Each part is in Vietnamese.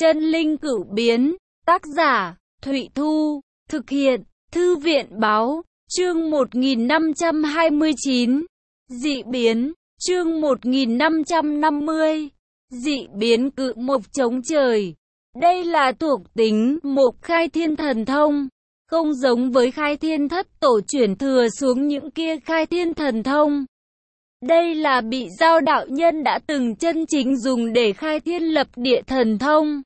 Chân linh cửu biến, tác giả, Thụy Thu, thực hiện, Thư viện Báo, chương 1529, dị biến, chương 1550, dị biến cự mộc chống trời. Đây là thuộc tính mộc khai thiên thần thông, không giống với khai thiên thất tổ chuyển thừa xuống những kia khai thiên thần thông. Đây là bị Giao đạo nhân đã từng chân chính dùng để khai thiên lập địa thần thông.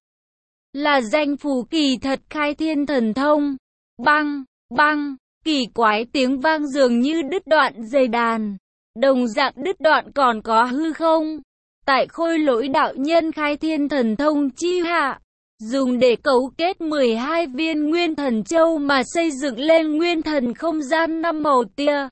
Là danh phù kỳ thật khai thiên thần thông. Băng, băng, kỳ quái tiếng vang dường như đứt đoạn dây đàn. Đồng dạng đứt đoạn còn có hư không. Tại Khôi Lỗi đạo nhân khai thiên thần thông chi hạ, dùng để cấu kết 12 viên nguyên thần châu mà xây dựng lên nguyên thần không gian 5 màu tia.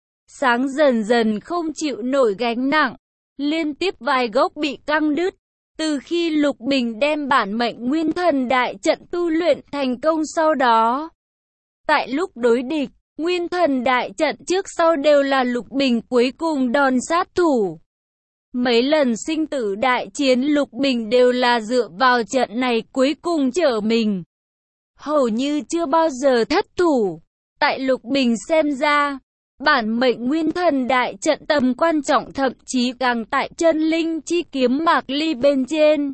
Sáng dần dần không chịu nổi gánh nặng, liên tiếp vài gốc bị căng đứt. Từ khi Lục Bình đem bản mệnh nguyên thần đại trận tu luyện thành công sau đó, tại lúc đối địch, nguyên thần đại trận trước sau đều là Lục Bình cuối cùng đòn sát thủ. Mấy lần sinh tử đại chiến Lục Bình đều là dựa vào trận này cuối cùng trở mình. Hầu như chưa bao giờ thất thủ. Tại Lục Bình xem ra, bản mệnh nguyên thần đại trận tầm quan trọng thậm chí càng tại chân linh chi kiếm Mạc Ly bên trên.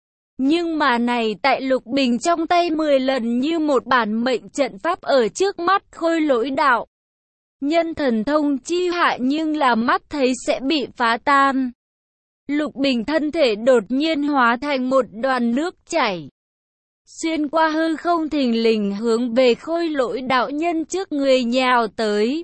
Nhưng mà này tại Lục Bình trong tay 10 lần như một bản mệnh trận pháp ở trước mắt Khôi Lỗi đạo nhân thần thông chi hạ, nhưng là mắt thấy sẽ bị phá tan. Lục Bình thân thể đột nhiên hóa thành một đoàn nước chảy, xuyên qua hư không thình lình hướng về Khôi Lỗi đạo nhân trước người nhào tới.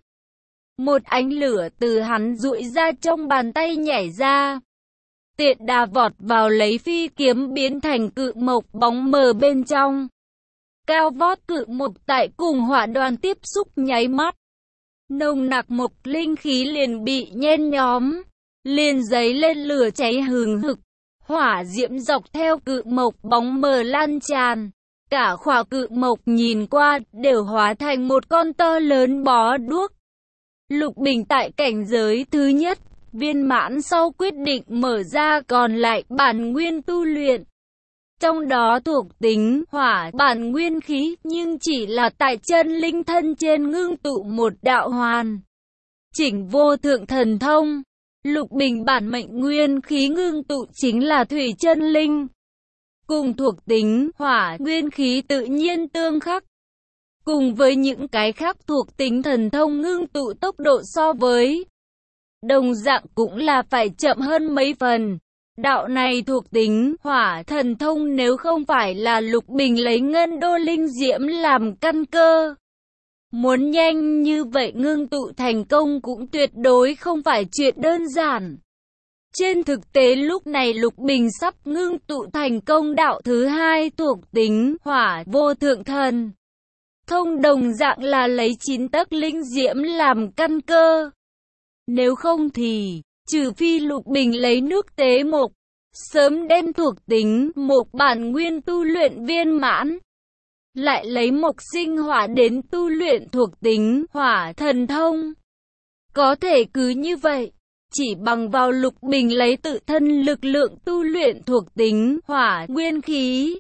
Một ánh lửa từ hắn duỗi ra trong bàn tay nhảy ra, tiện đà vọt vào lấy phi kiếm biến thành cự mộc bóng mờ bên trong. Cao vót cự mộc tại cùng hỏa đoàn tiếp xúc nháy mắt, nồng nặc mộc linh khí liền bị nhen nhóm, liền dấy lên lửa cháy hừng hực. Hỏa diễm dọc theo cự mộc bóng mờ lan tràn, cả khỏa cự mộc nhìn qua đều hóa thành một con to lớn bó đuốc. Lục Bình tại cảnh giới thứ nhất, viên mãn sau quyết định mở ra còn lại bản nguyên tu luyện. Trong đó thuộc tính hỏa bản nguyên khí, nhưng chỉ là tại chân linh thân trên ngưng tụ một đạo hoàn chỉnh vô thượng thần thông. Lục Bình bản mệnh nguyên khí ngưng tụ chính là thủy chân linh, cùng thuộc tính hỏa nguyên khí tự nhiên tương khắc. Cùng với những cái khác thuộc tính thần thông ngưng tụ tốc độ so với đồng dạng cũng là phải chậm hơn mấy phần. Đạo này thuộc tính hỏa thần thông nếu không phải là Lục Bình lấy ngân đô linh diễm làm căn cơ, muốn nhanh như vậy ngưng tụ thành công cũng tuyệt đối không phải chuyện đơn giản. Trên thực tế lúc này Lục Bình sắp ngưng tụ thành công đạo thứ hai thuộc tính hỏa vô thượng thần thông, đồng dạng là lấy 9 tấc linh diễm làm căn cơ. Nếu không thì, trừ phi Lục Bình lấy nước tế mộc, sớm đem thuộc tính mộc bản nguyên tu luyện viên mãn, lại lấy mộc sinh hỏa đến tu luyện thuộc tính hỏa thần thông. Có thể cứ như vậy, chỉ bằng vào Lục Bình lấy tự thân lực lượng tu luyện thuộc tính hỏa nguyên khí,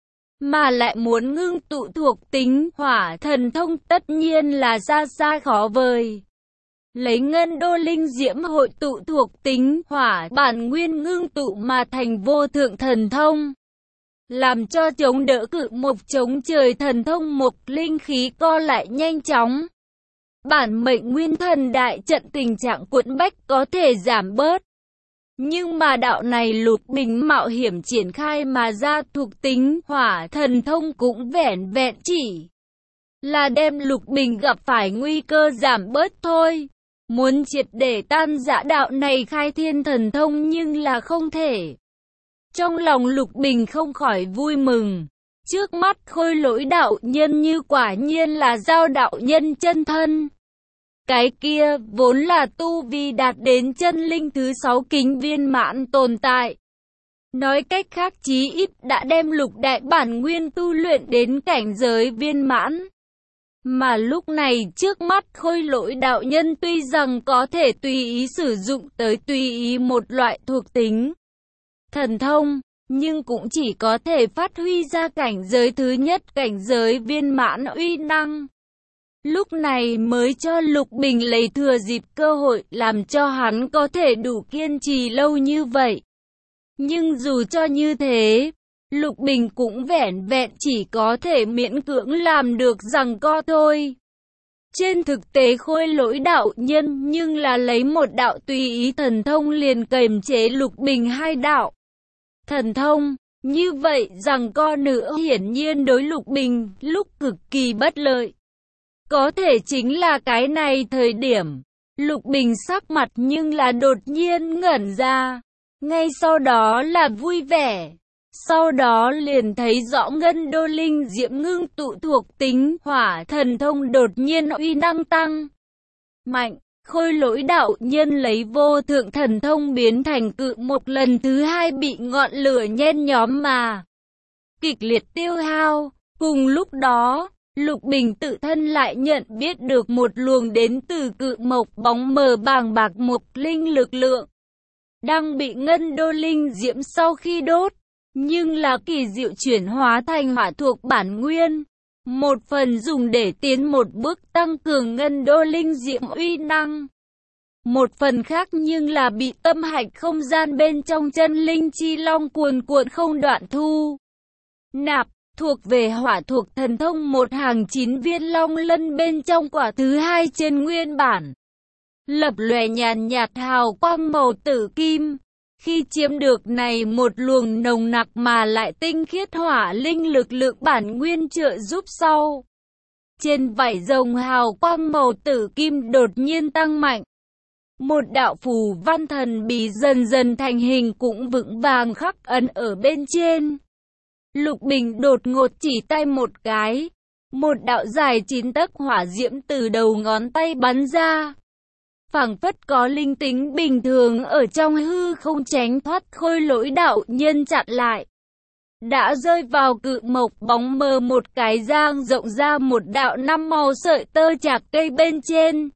mà lại muốn ngưng tụ thuộc tính hỏa thần thông tất nhiên là xa xa khó vời. Lấy ngân đô linh diễm hội tụ thuộc tính hỏa bản nguyên ngưng tụ mà thành vô thượng thần thông, làm cho chống đỡ cự mộc chống trời thần thông mộc linh khí co lại nhanh chóng. Bản mệnh nguyên thần đại trận tình trạng quẫn bách có thể giảm bớt. Nhưng mà đạo này Lục Bình mạo hiểm triển khai mà ra thuộc tính hỏa thần thông cũng vẻn vẹn chỉ là đem Lục Bình gặp phải nguy cơ giảm bớt thôi. Muốn triệt để tan rã đạo này khai thiên thần thông nhưng là không thể. Trong lòng Lục Bình không khỏi vui mừng. Trước mắt Khôi Lỗi đạo nhân như quả nhiên là Giao đạo nhân chân thân. Cái kia vốn là tu vi đạt đến chân linh thứ 6 kính viên mãn tồn tại. Nói cách khác chí ít đã đem lục đại bản nguyên tu luyện đến cảnh giới viên mãn. Mà lúc này trước mắt Khôi Lỗi đạo nhân tuy rằng có thể tùy ý sử dụng tới tùy ý một loại thuộc tính thần thông, nhưng cũng chỉ có thể phát huy ra cảnh giới thứ nhất, cảnh giới viên mãn uy năng. Lúc này mới cho Lục Bình lấy thừa dịp cơ hội, làm cho hắn có thể đủ kiên trì lâu như vậy. Nhưng dù cho như thế, Lục Bình cũng vẻn vẹn chỉ có thể miễn cưỡng làm được giằng co thôi. Trên thực tế Khôi Lỗi đạo nhân nhưng là lấy một đạo tùy ý thần thông liền kềm chế Lục Bình hai đạo thần thông. Như vậy giằng co nữa hiển nhiên đối Lục Bình lúc cực kỳ bất lợi. Có thể chính là cái này thời điểm, Lục Bình sắc mặt nhưng là đột nhiên ngẩn ra. Ngay sau đó là vui vẻ. Sau đó liền thấy rõ ngân đô linh diễm ngưng tụ thuộc tính hỏa thần thông đột nhiên uy năng tăng mạnh. Khôi Lỗi đạo nhân lấy vô thượng thần thông biến thành cự một lần thứ hai bị ngọn lửa nhen nhóm mà kịch liệt tiêu hao. Cùng lúc đó, Lục Bình tự thân lại nhận biết được một luồng đến từ cự mộc bóng mờ bàng bạc mộc linh lực lượng đang bị ngân đô linh diễm sau khi đốt, nhưng là kỳ diệu chuyển hóa thành hỏa thuộc bản nguyên. Một phần dùng để tiến một bước tăng cường ngân đô linh diễm uy năng. Một phần khác nhưng là bị tâm hạch không gian bên trong chân linh chi long cuồn cuộn không đoạn thu nạp, thuộc về hỏa thuộc thần thông một hàng 9 viên long lân bên trong quả thứ hai trên nguyên bản. Lập lòe nhàn nhạt hào quang màu tử kim. Khi chiếm được này một luồng nồng nặc mà lại tinh khiết hỏa linh lực lượng bản nguyên trợ giúp sau, trên vảy rồng hào quang màu tử kim đột nhiên tăng mạnh. Một đạo phù văn thần bí dần dần thành hình cũng vững vàng khắc ấn ở bên trên. Lục Bình đột ngột chỉ tay một cái, một đạo dài 9 tấc hỏa diễm từ đầu ngón tay bắn ra. Phảng phất có linh tính bình thường ở trong hư không tránh thoát Khôi Lỗi đạo nhân chặn lại. Đã rơi vào cự mộc bóng mờ một cái giang rộng ra một đạo 5 màu sợi tơ chạc cây bên trên.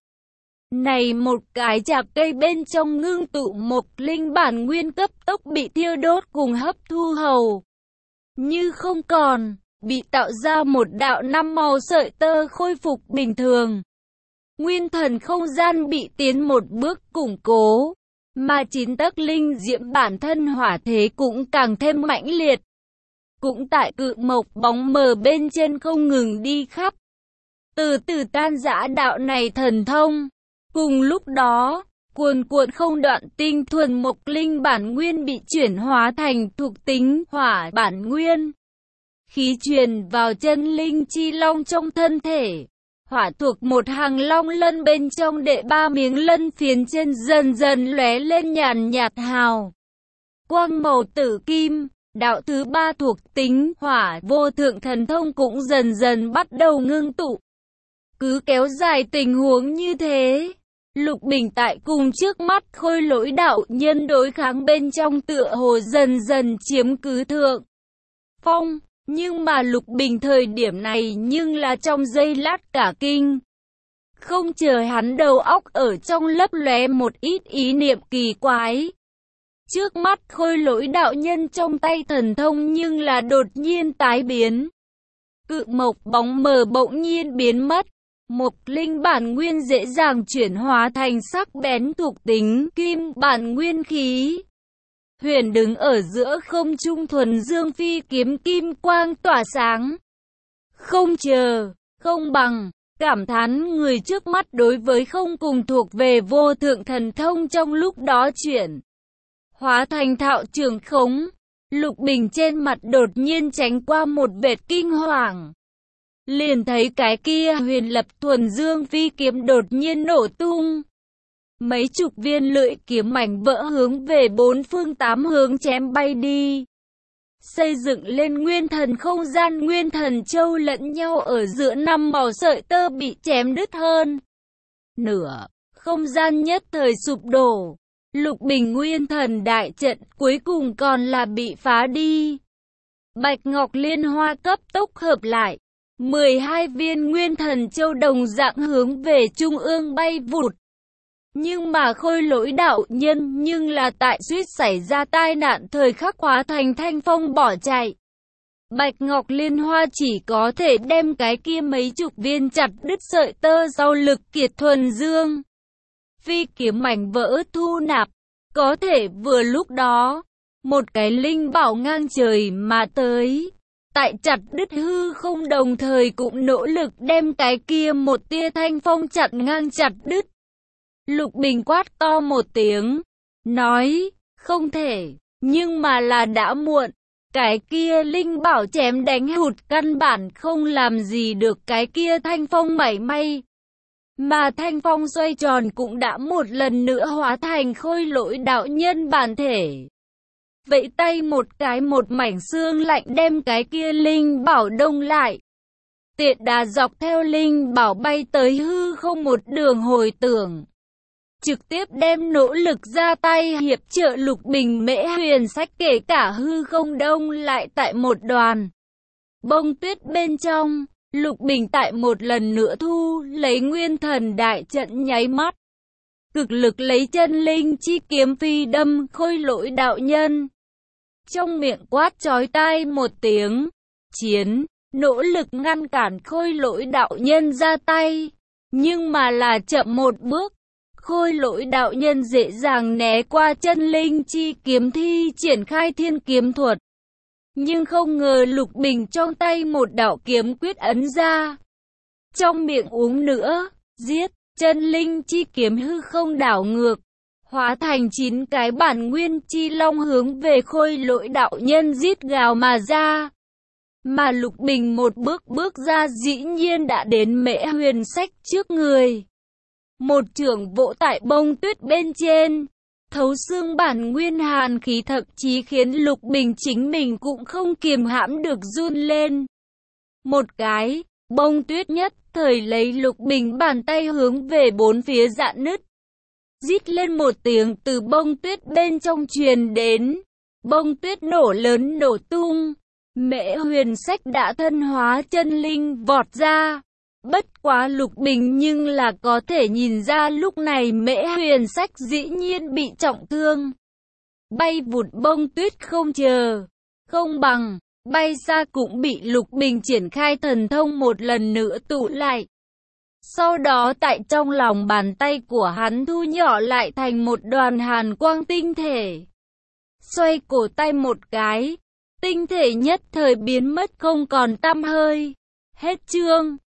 Này một cái chạc cây bên trong ngưng tụ mộc linh bản nguyên cấp tốc bị thiêu đốt cùng hấp thu hầu như không còn, bị tạo ra một đạo 5 màu sợi tơ khôi phục bình thường. Nguyên thần không gian bị tiến một bước củng cố, mà 9 tấc linh diễm bản thân hỏa thế cũng càng thêm mãnh liệt. Cũng tại cự mộc bóng mờ bên trên không ngừng đi khắp, từ từ tan rã đạo này thần thông. Cùng lúc đó, cuồn cuộn không đoạn tinh thuần mộc linh bản nguyên bị chuyển hóa thành thuộc tính hỏa bản nguyên. Khí truyền vào chân linh chi long trong thân thể. Hỏa thuộc một hàng long lân bên trong đệ 3 miếng lân phiến trên dần dần lóe lên nhàn nhạt hào quang màu tử kim. Đạo thứ 3 thuộc tính hỏa vô thượng thần thông cũng dần dần bắt đầu ngưng tụ. Cứ kéo dài tình huống như thế, Lục Bình tại cùng trước mắt Khôi Lỗi đạo nhân đối kháng bên trong tựa hồ dần dần chiếm cứ thượng phong. Nhưng mà Lục Bình thời điểm này nhưng là trong giây lát cả kinh. Không chờ hắn đầu óc ở trong lấp lóe một ít ý niệm kỳ quái. Trước mắt Khôi Lỗi đạo nhân trong tay thần thông nhưng là đột nhiên tái biến. Cự mộc bóng mờ bỗng nhiên biến mất. Mộc linh bản nguyên dễ dàng chuyển hóa thành sắc bén thuộc tính kim bản nguyên khí. Huyền đứng ở giữa không trung thuần dương phi kiếm kim quang tỏa sáng. Không chờ, không bằng, cảm thán người trước mắt đối với không cùng thuộc về vô thượng thần thông trong lúc đó chuyển hóa thành thạo trường khống. Lục Bình trên mặt đột nhiên tránh qua một vệt kinh hoàng. Liền thấy cái kia huyền lập thuần dương phi kiếm đột nhiên nổ tung. Mấy chục viên lưỡi kiếm mảnh vỡ hướng về 4 phương 8 hướng chém bay đi. Xây dựng lên nguyên thần không gian, nguyên thần châu lẫn nhau ở giữa 5 màu sợi tơ bị chém đứt hơn nửa. Không gian nhất thời sụp đổ. Lục Bình nguyên thần đại trận cuối cùng còn là bị phá đi. Bạch ngọc liên hoa cấp tốc hợp lại. 12 viên nguyên thần châu đồng dạng hướng về trung ương bay vụt. Nhưng mà Khôi Lỗi đạo nhân nhưng là tại suýt xảy ra tai nạn thời khắc hóa thành thanh phong bỏ chạy. Bạch Ngọc Liên Hoa chỉ có thể đem cái kia mấy chục viên chặt đứt sợi tơ sau lực kiệt thuần dương. Phi kiếm mảnh vỡ thu nạp. Có thể vừa lúc đó, một cái linh bảo ngang trời mà tới. Tại chặt đứt hư không đồng thời cũng nỗ lực đem cái kia một tia thanh phong chặn ngang chặt đứt. Lục Bình quát to một tiếng, nói, không thể, nhưng mà là đã muộn. Cái kia linh bảo chém đánh hụt căn bản không làm gì được cái kia thanh phong mảy may. Mà thanh phong xoay tròn cũng đã một lần nữa hóa thành Khôi Lỗi đạo nhân bản thể. Vẫy tay một cái một mảnh xương lạnh đem cái kia linh bảo đông lại. Tiện đà dọc theo linh bảo bay tới hư không một đường hồi tưởng. Trực tiếp đem nỗ lực ra tay hiệp trợ Lục Bình Mễ Huyền Sách kể cả hư không đông lại tại một đoàn. Bông tuyết bên trong, Lục Bình tại một lần nữa thu lấy nguyên thần đại trận nháy mắt. Cực lực lấy chân linh chi kiếm phi đâm Khôi Lỗi đạo nhân. Trong miệng quát chói tai một tiếng, chiến, nỗ lực ngăn cản Khôi Lỗi đạo nhân ra tay. Nhưng mà là chậm một bước. Khôi Lỗi đạo nhân dễ dàng né qua chân linh chi kiếm thi triển khai thiên kiếm thuật. Nhưng không ngờ Lục Bình trong tay một đạo kiếm quyết ấn ra. Trong miệng uống nữa, giết, chân linh chi kiếm hư không đảo ngược. Hóa thành 9 cái bản nguyên chi long hướng về Khôi Lỗi đạo nhân rít gào mà ra. Mà Lục Bình một bước ra dĩ nhiên đã đến Mễ Huyền Sách trước người. Một chưởng vỗ tại bông tuyết bên trên, thấu xương bản nguyên hàn khí thậm chí khiến Lục Bình chính mình cũng không kiềm hãm được run lên. Một cái, bông tuyết nhất thời lấy Lục Bình bàn tay hướng về bốn phía rạn nứt. Rít lên một tiếng từ bông tuyết bên trong truyền đến, bông tuyết nổ lớn nổ tung. Mễ Huyền Sách đã thân hóa chân linh vọt ra. Bất quá Lục Bình nhưng là có thể nhìn ra lúc này Mễ Huyền Sách dĩ nhiên bị trọng thương. Bay vụt bông tuyết không chờ, không bằng, bay xa cũng bị Lục Bình triển khai thần thông một lần nữa tụ lại. Sau đó tại trong lòng bàn tay của hắn thu nhỏ lại thành một đoàn hàn quang tinh thể. Xoay cổ tay một cái, tinh thể nhất thời biến mất không còn tăm hơi. Hết chương.